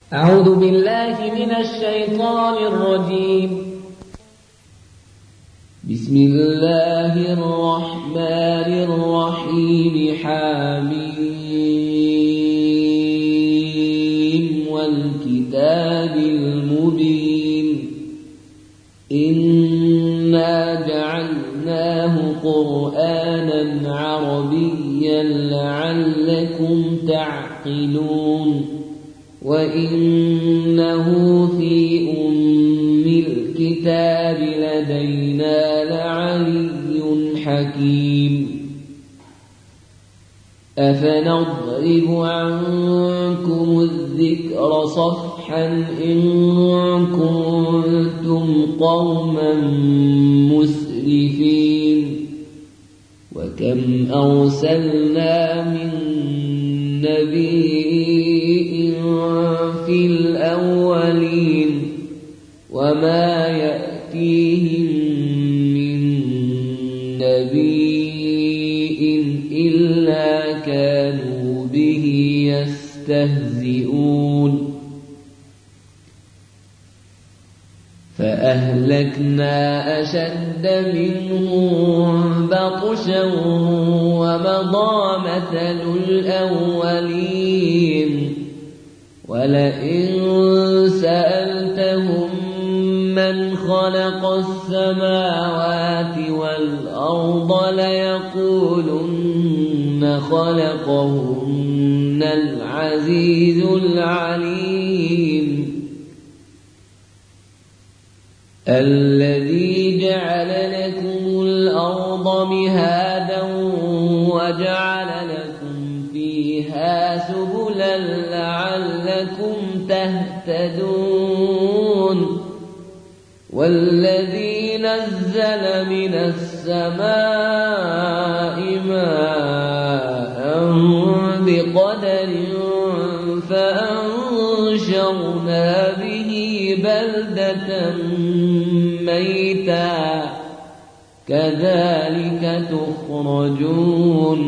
أعوذ بالله من الشيطان الرجيم. بسم الله الرحمن الرحيم. حميم والكتاب المبين. إنا جعلناه قرآنا عربيا لعلكم تعقلون. وإنه في أم الكتاب لدينا لعلي حكيم. أفنضرب عنكم الذكر صفحا إن كنتم قوما مسرفين. وكم أرسلنا من نبي في الأولين وما يأتيهم من نبي إلا كانوا به يستهزئون. فأهلكنا أشد منهم بطشا ومضى مثل الأولين. ولئن سألتهم من خلق السماوات والأرض ليقولن خلقهن العزيز العليم. الذي جعل لكم الأرض مهادا وجعل لكم فيها سبلا لعلكم تهتدون. والذي نزل من السماء ماء بقدر فأنشرنا به بلدة ميتا كذلك تخرجون.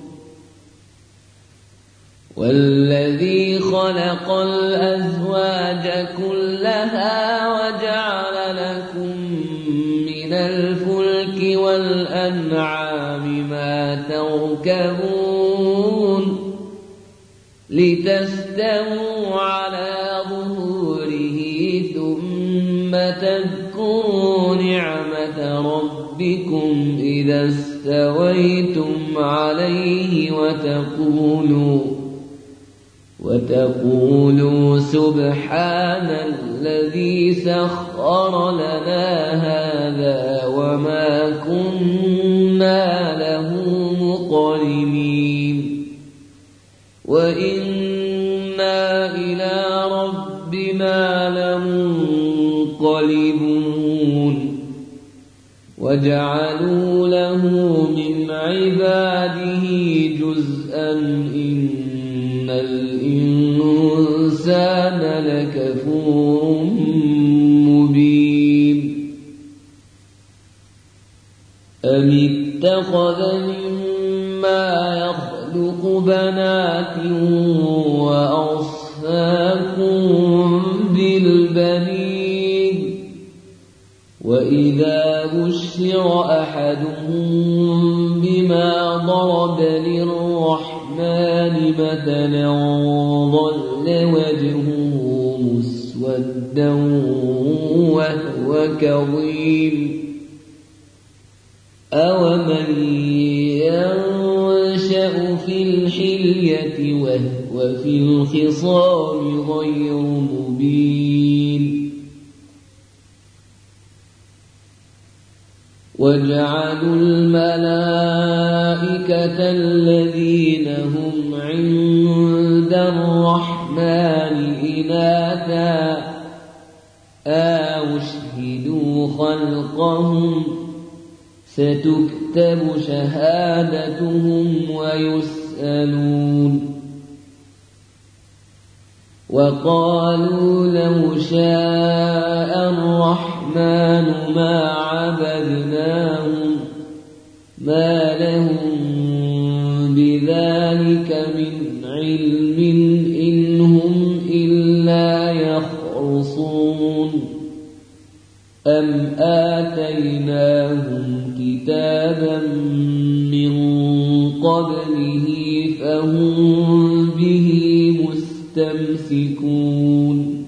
والذي خلق الأزواج كلها وجعل لكم من الفلك والأنعام ما تركبون لتستووا على ظهوره ثم تذكروا نعمة ربكم إذا استويتم عليه وتقولوا سبحان الذي سخر لنا هذا وما كنا له مقرنين. وإنا إلى ربنا لمنقلبون. وجعلوا له من عباده جزءا إن الإنسان لكفور مبين. أم اتخذ مما يخلق بنات وأصفاكم بالبنين. وإذا بشر أحدهم بما ضرب للرحمن مثلا ظل وجهه مسودا وهو كظيم. أومن ينشأ في الحلية وهو في الخصام غير مبين. وجعلوا الملائكة الذين هم عند الرحمن إناثا أشهدوا خلقهم ستكتب شهادتهم ويسألون. وقالوا لو شاء الرحمن ما عبدناهم ما لهم بذلك من علم إن هم إلا لا يخرصون أم آتيناهم كتابا من قبله فهم به مستمسكون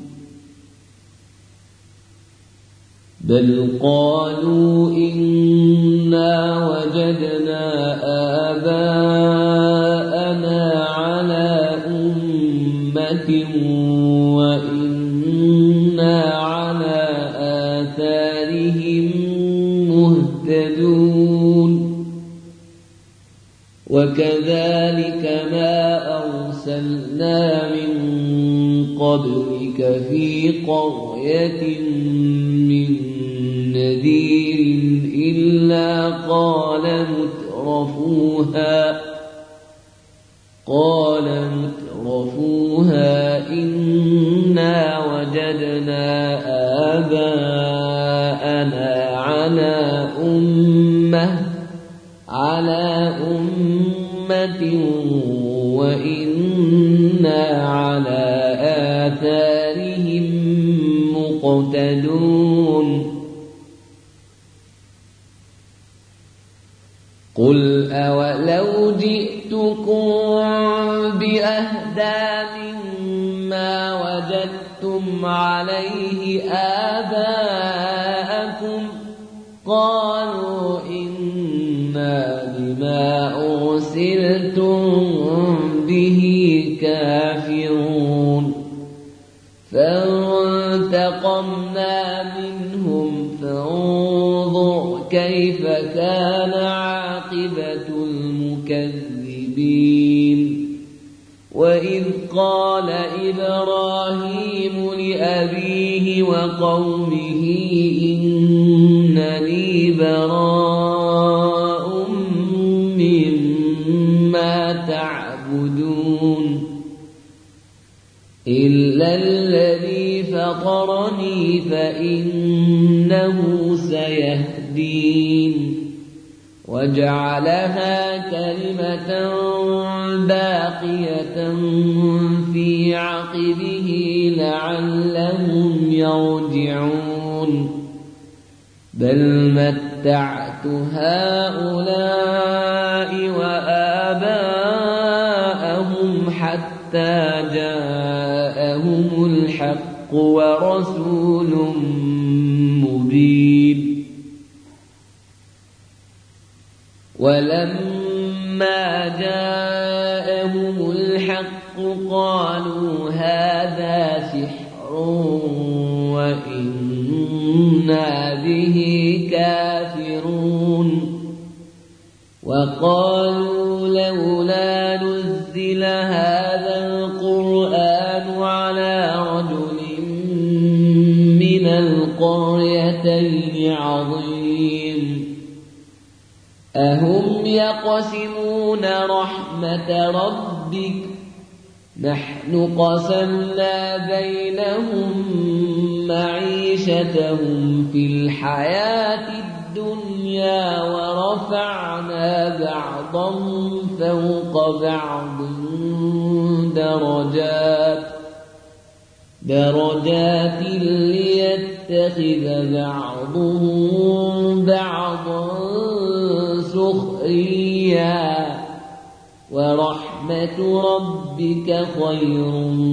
بل قالوا إنا وجدنا آباءنا على أمة وإنا على آثارهم مهتدون وكذلك ما أرسلنا من قبلك في قرية من نذير إلا قال مترفوها إنا وجدنا آباءنا على أمة وإنا على آثارهم مقتدون قل أولو جئتكم بأهدى مما وجدتم عليه آباءكم قالوا إنا بما أرسلتم به كافرون فانتقمنا منهم فانظر كيف كان عاقبة المكذبين وإذ قال إبراهيم لأبيه وقومه إنني براء مما تعبدون إلا الذي فطرني فإنه سيهدين وجعلها كلمة باقية في عقبه لعلهم يرجعون بل متعت هؤلاء وآباءهم حتى جاءهم الحق ورسول مبين ولما جاءهم الحق قالوا هذا سحر وإنا به كافرون وقالوا لولا نزل هذا القرآن على رجل من القريتين عظيم أهم يقسمون رحمة ربك نحن قسمنا بينهم معيشتهم في الحياة الدنيا ورفعنا بعضهم فوق بعض درجات ليتخذ بعضهم بعضا سخريا ورحمة ربك خير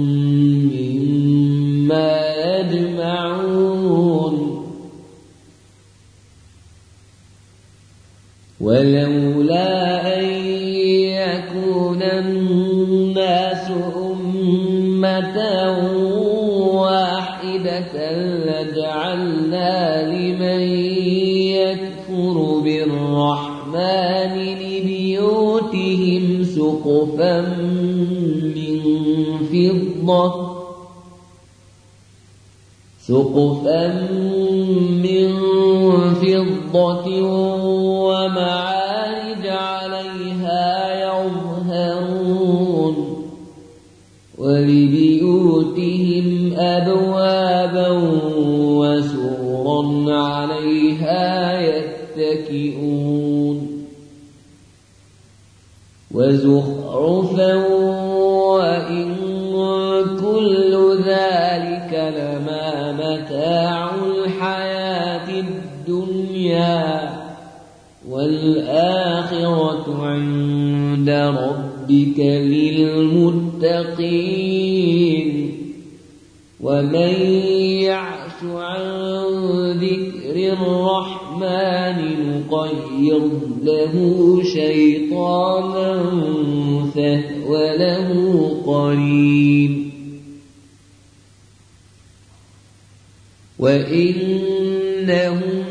مما يجمعون ولولا أن يكون الناس أمة واحدة لجعلنا لمن يكفر بالرحمن لبيوتهم سقفا من فضة ومعارج عليها يظهرون ولبيوتهم أبوابا وسررا عليها يتكئون وزخرفا وإن كل ذلك ذلك لما متاع الحياة الدنيا والآخرة عند ربك للمتقين ومن يعش عن ذكر الرحمن نقيض له شيطانا فهو له قرين وإنهم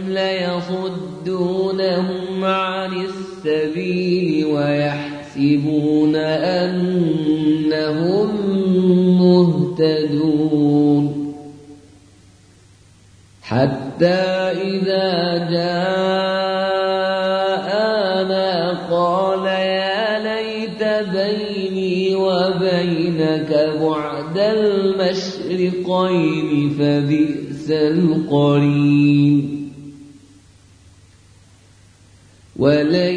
ليصدونهم عن السبيل ويحسبون أنهم مهتدون حتى إذا جاءنا قال يا ليت بيني وبينك بعد المشرقين فبئس القرين ولن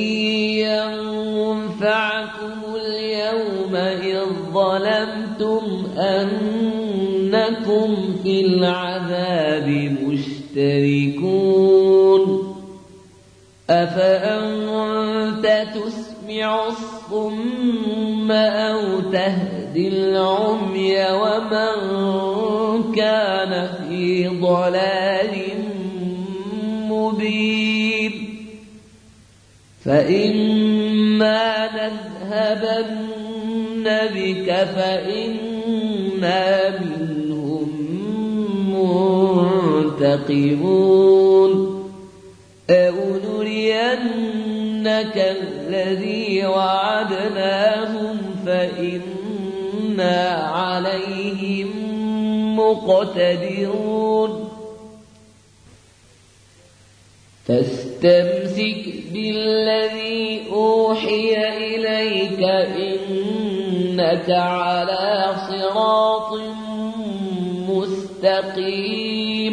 ينفعكم اليوم إذ ظلمتم أنكم في العذاب مشتركون أفأنت تسمع الصم أو تهدي العمي ومن كان في ضلال مبين فإما نذهبن بك فإنا منهم منتقمون أو نرينك الذي وعدناهم فإنا عليهم مقتدرون فاستمسك بالذي أوحي إليك إنك على صراط مستقيم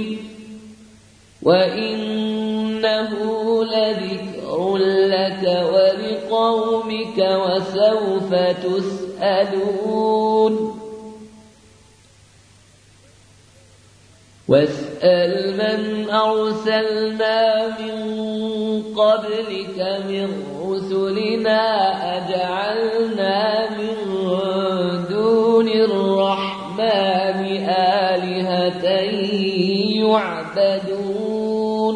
وإنه لذكر لك ولقومك وسوف تسألون واسأل من أرسلنا من قبلك من رسلنا أجعلنا من دون الرحمن آلهة يعبدون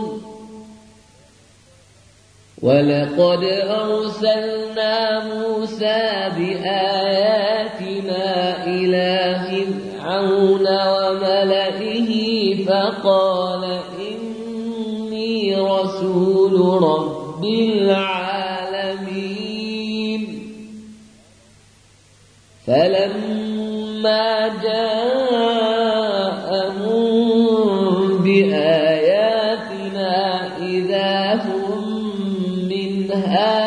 ولقد أرسلنا موسى بآياتنا إلى فرعون وملئه فقال إني رسول رب العالمين فلما جاءهم بآياتنا إذا هم منها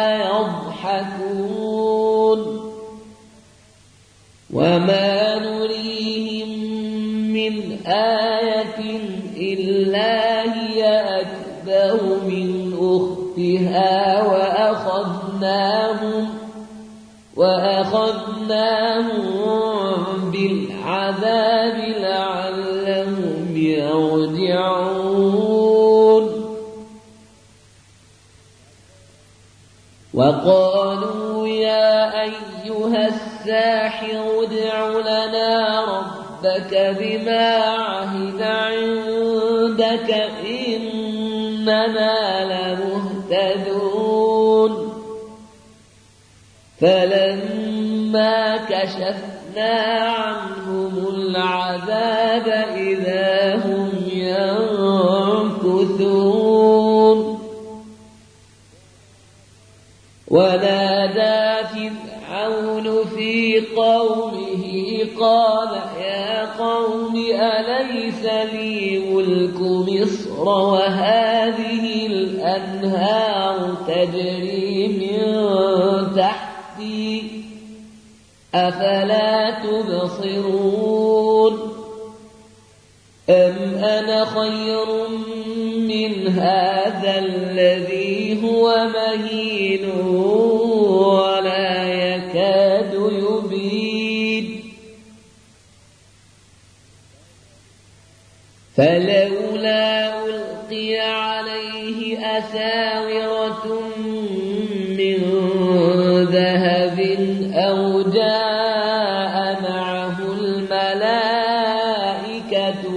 يضحكون وما نريهم من آية إلا هي أكبر من أختها وأخذناهم بالعذاب لعلهم يرجعون وقالوا يا أيها الساحر ادع لنا ربك بما عهد عندك إننا لمهتدون فلما كشفنا عنهم العذاب إذا هم ينكثون ونادى فرعون في قومه قال يا قوم أليس لي ملك مصر وهذه الأنهار تجري من تحتي أفلا تبصرون أم أنا خير من هذا الذي هو مهين ولا يكاد يبين فلولا ألقي عليه أساورة من ذهب أو جاء معه الملائكة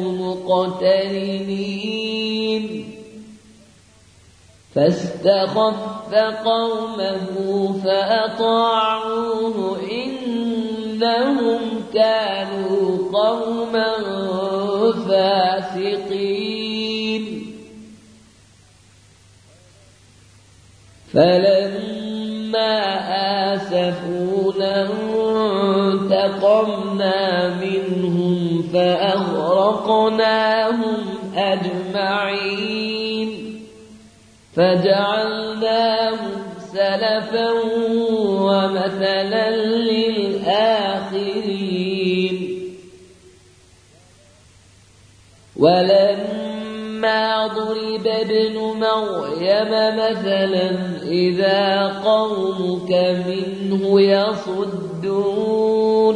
مقترنين فاستخف قومه فأطاعوه إنهم كانوا قوما فاسقين فلما آسفونا انتقمنا منهم فأغرقناهم أجمعين فجعلناهم سلفا ومثلا للآخرين ولما ضرب ابن مريم مثلا إذا قومك منه يصدون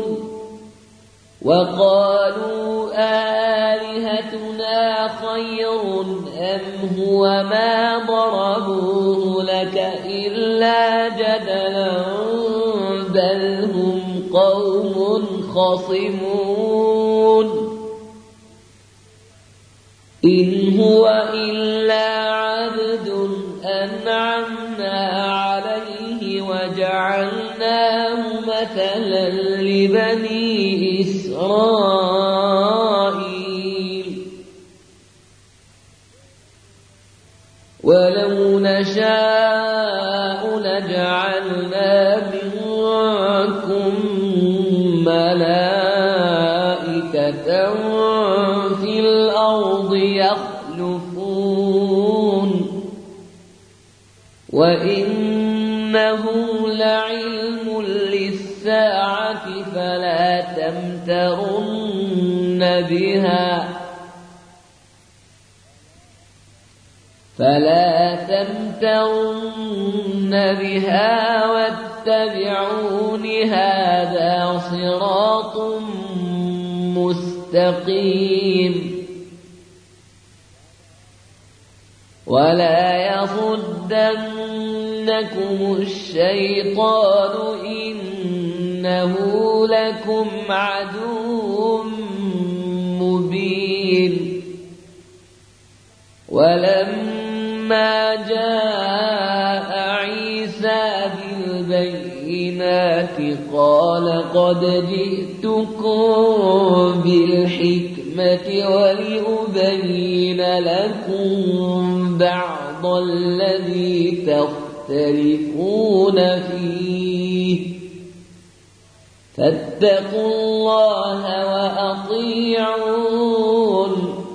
وقالوا آلهتنا خير أم هو ما ضربوه لك إلا جدلا بل هم قوم خصمون إن هو إلا عبد أنعمنا عليه وجعلناه مثلا لبني إسرائيل ولو نشاء لجعلنا منكم ملائكة في الأرض يخلفون وإنه لعلم للساعة فلا تمترن بها واتبعون هذا صراط مستقيم ولا يصدنكم الشيطان إنه لكم عدو مبين ولما جاء عيسى بالبينات قال قد جئتكم بالحكمة ولأبين لكم بعض الذي تختلفون فيه فاتقوا الله وأطيعون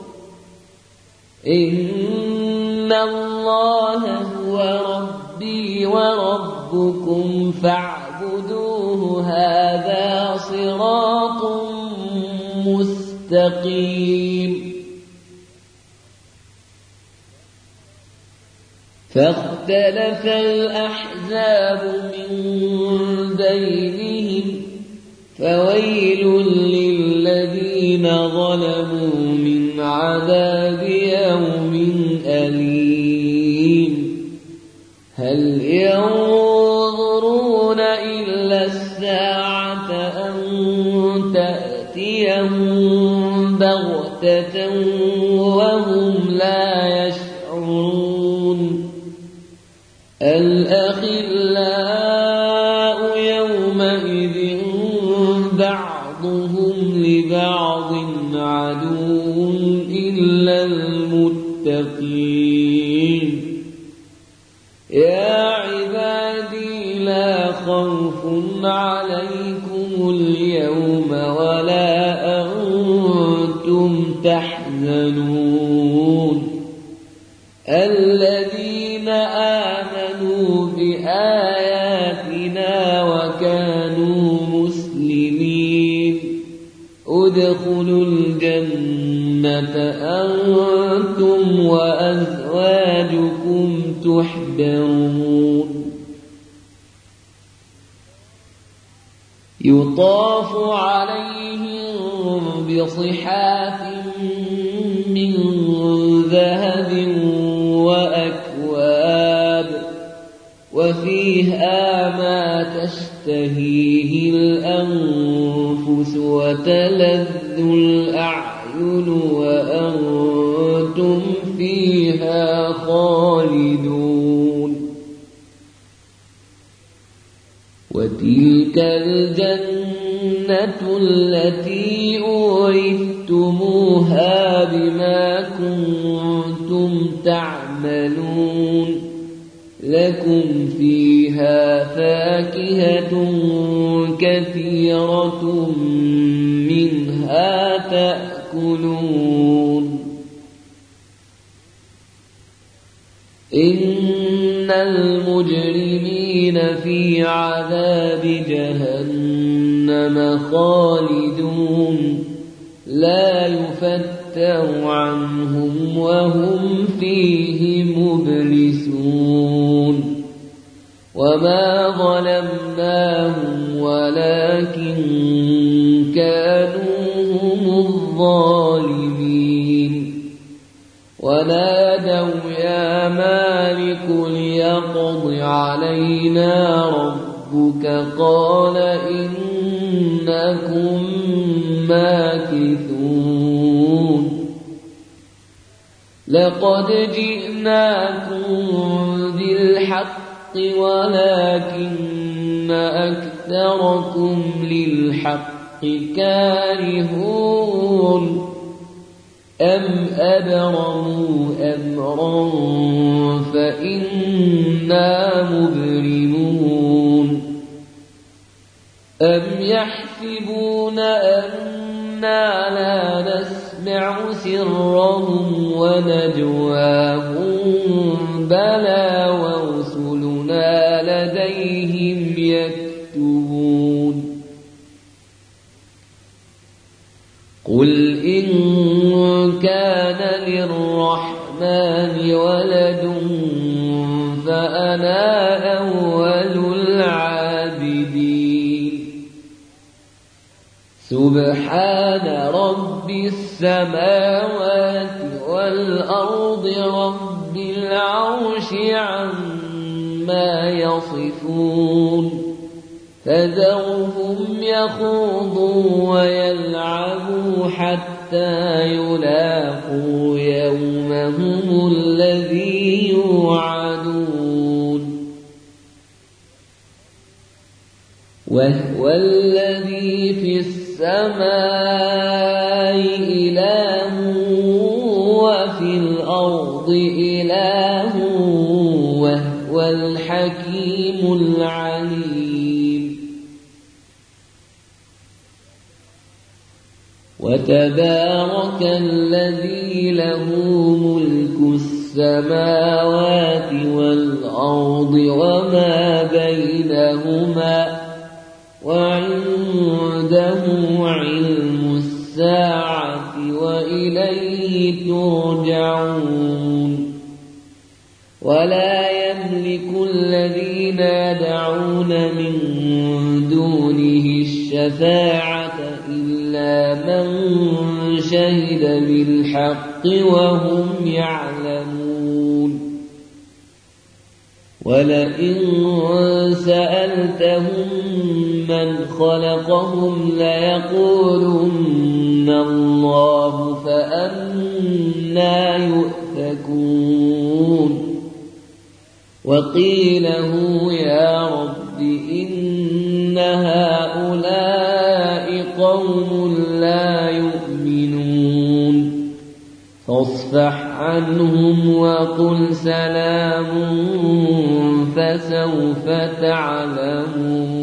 إن الله هو ربي وربكم فاعبدوه هذا صراط مستقيم فاختلف الأحزاب من بينهم فويل للذين ظلموا من عذاب يوم أليم هل ينظرون إلا الساعة أن تأتيهم بغتة وهم لا يشعرون الأخلاء يومئذ بعضهم لبعض عدو إلا المتقين يا عبادي لا خوف عليكم اليوم ولا أنتم تحزنون الذين آمنوا بآياتنا وكانوا مسلمين ادخلوا الجنة أنتم وأزواجكم تحبرون يطاف عليهم بصحاف من ذهب وأكواب وفيها ما تشتهيه الأنفس وتلذ الأعين وأنتم فيها خالدون وتلك الجنة التي أورثتموها بما كنتم تعملون لكم فيها فاكهة كثيرة منها تأكلون إن المجرمين في عذاب جهنم خالدون لا يفتر عنهم وهم فيه مبلسون وما ظلمناهم ولكن كانوا هم الظالمين ونادوا يا مالك ليقض علينا ربك قال إنكم ماكثون لقد جئناكم بالحق ولكن أكثركم للحق كارهون أم أبرموا أمرا فإنا مبرمون أم يحسبون أنا لا نسمع سرهم ونجواهم بلى ورسلنا لديهم يكتبون قل إن كان للرحمن ولد فأنا أول العابدين سبحان رب السماوات والأرض رب العرش عما يصفون فذرهم يخوضوا ويلعبوا حتى يلاقوا يومهم الذي يوعدون وهو الذي في السماء إله وفي الأرض إله وهو الحكيم العليم وتبارك الذي له ملك السماوات والأرض وما بينهما وعنده علم الساعة وإليه ترجعون ولا يملك الذين يدعون من دونه الشفاعة إلا من شهد بالحق وهم يعلمون ولئن سألتهم من خلقهم ليقولن الله فأنى يؤفكون وقيله يا رب إن هؤلاء قوم لا يؤمنون فاصفح عنهم وقل سلام فسوف تعلمون